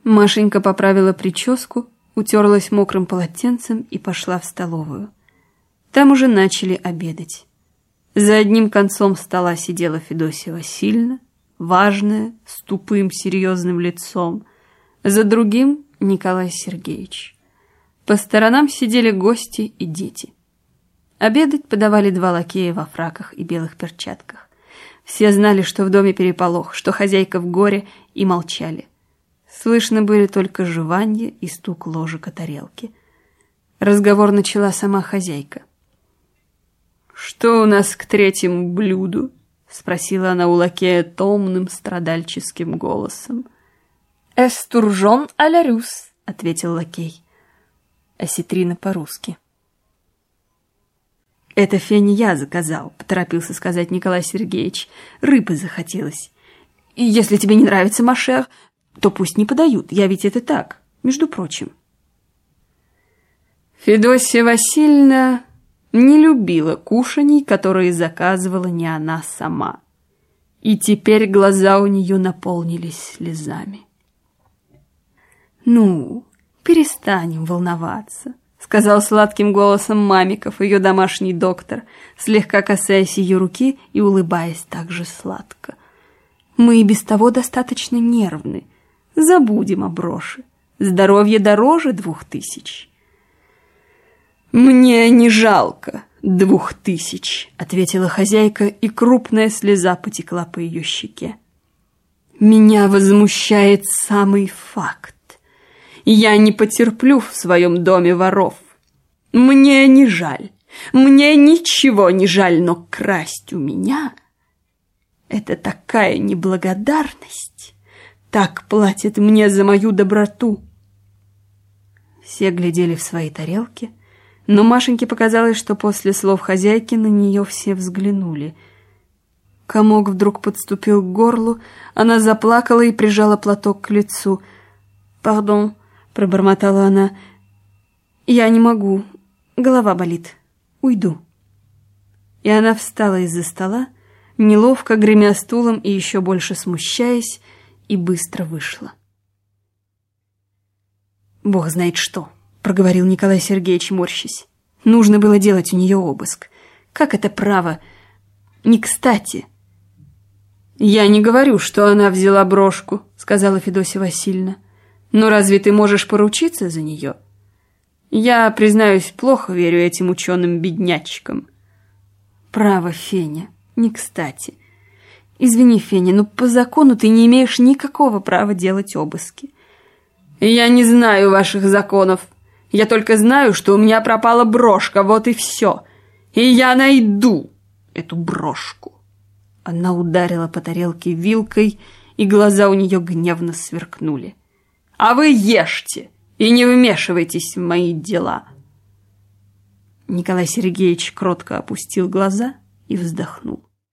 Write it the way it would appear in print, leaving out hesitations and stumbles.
Машенька поправила прическу, утерлась мокрым полотенцем и пошла в столовую. Там уже начали обедать. За одним концом стола сидела Федосья Васильевна, важная, с тупым серьезным лицом, за другим — Николай Сергеевич. По сторонам сидели гости и дети. Обедать подавали два лакея во фраках и белых перчатках. Все знали, что в доме переполох, что хозяйка в горе, и молчали. Слышно были только жеванье и стук ложек о тарелке. Разговор начала сама хозяйка. «Что у нас к третьему блюду?» — спросила она у лакея томным страдальческим голосом. «Эстуржон а-ля рюс», — ответил лакей. Осетрина по-русски. «Это, Феня, я заказал», — поторопился сказать Николай Сергеевич. «Рыбы захотелось. И если тебе не нравится машер, то пусть не подают. Я ведь это так, между прочим». Федосья Васильевна не любила кушаний, которые заказывала не она сама. И теперь глаза у нее наполнились слезами. «Ну, перестанем волноваться», — сказал сладким голосом Мамиков, ее домашний доктор, слегка касаясь ее руки и улыбаясь так же сладко. «Мы и без того достаточно нервны. Забудем о броши. Здоровье дороже 2000». «Мне не жалко 2000», — ответила хозяйка, и крупная слеза потекла по ее щеке. «Меня возмущает самый факт. Я не потерплю в своем доме воров. Мне не жаль, мне ничего не жаль, но красть у меня — это такая неблагодарность. Так платят мне за мою доброту». Все глядели в свои тарелки, но Машеньке показалось, что после слов хозяйки на нее все взглянули. Комок вдруг подступил к горлу, она заплакала и прижала платок к лицу. «Пардон», — пробормотала она, — «я не могу, голова болит, уйду». И она встала из-за стола, неловко гремя стулом и еще больше смущаясь, и быстро вышла. «Бог знает что», — проговорил Николай Сергеевич, морщась. «Нужно было делать у нее обыск. Как это право? Не кстати». «Я не говорю, что она взяла брошку», — сказала Федосья Васильевна. «Но разве ты можешь поручиться за нее? Я, признаюсь, плохо верю этим ученым-беднячкам». «Право, Феня, не кстати. Извини, Феня, но по закону ты не имеешь никакого права делать обыски». «Я не знаю ваших законов. Я только знаю, что у меня пропала брошка, вот и все. И я найду эту брошку». Она ударила по тарелке вилкой, и глаза у нее гневно сверкнули. «А вы ешьте и не вмешивайтесь в мои дела». Николай Сергеевич кротко опустил глаза и вздохнул.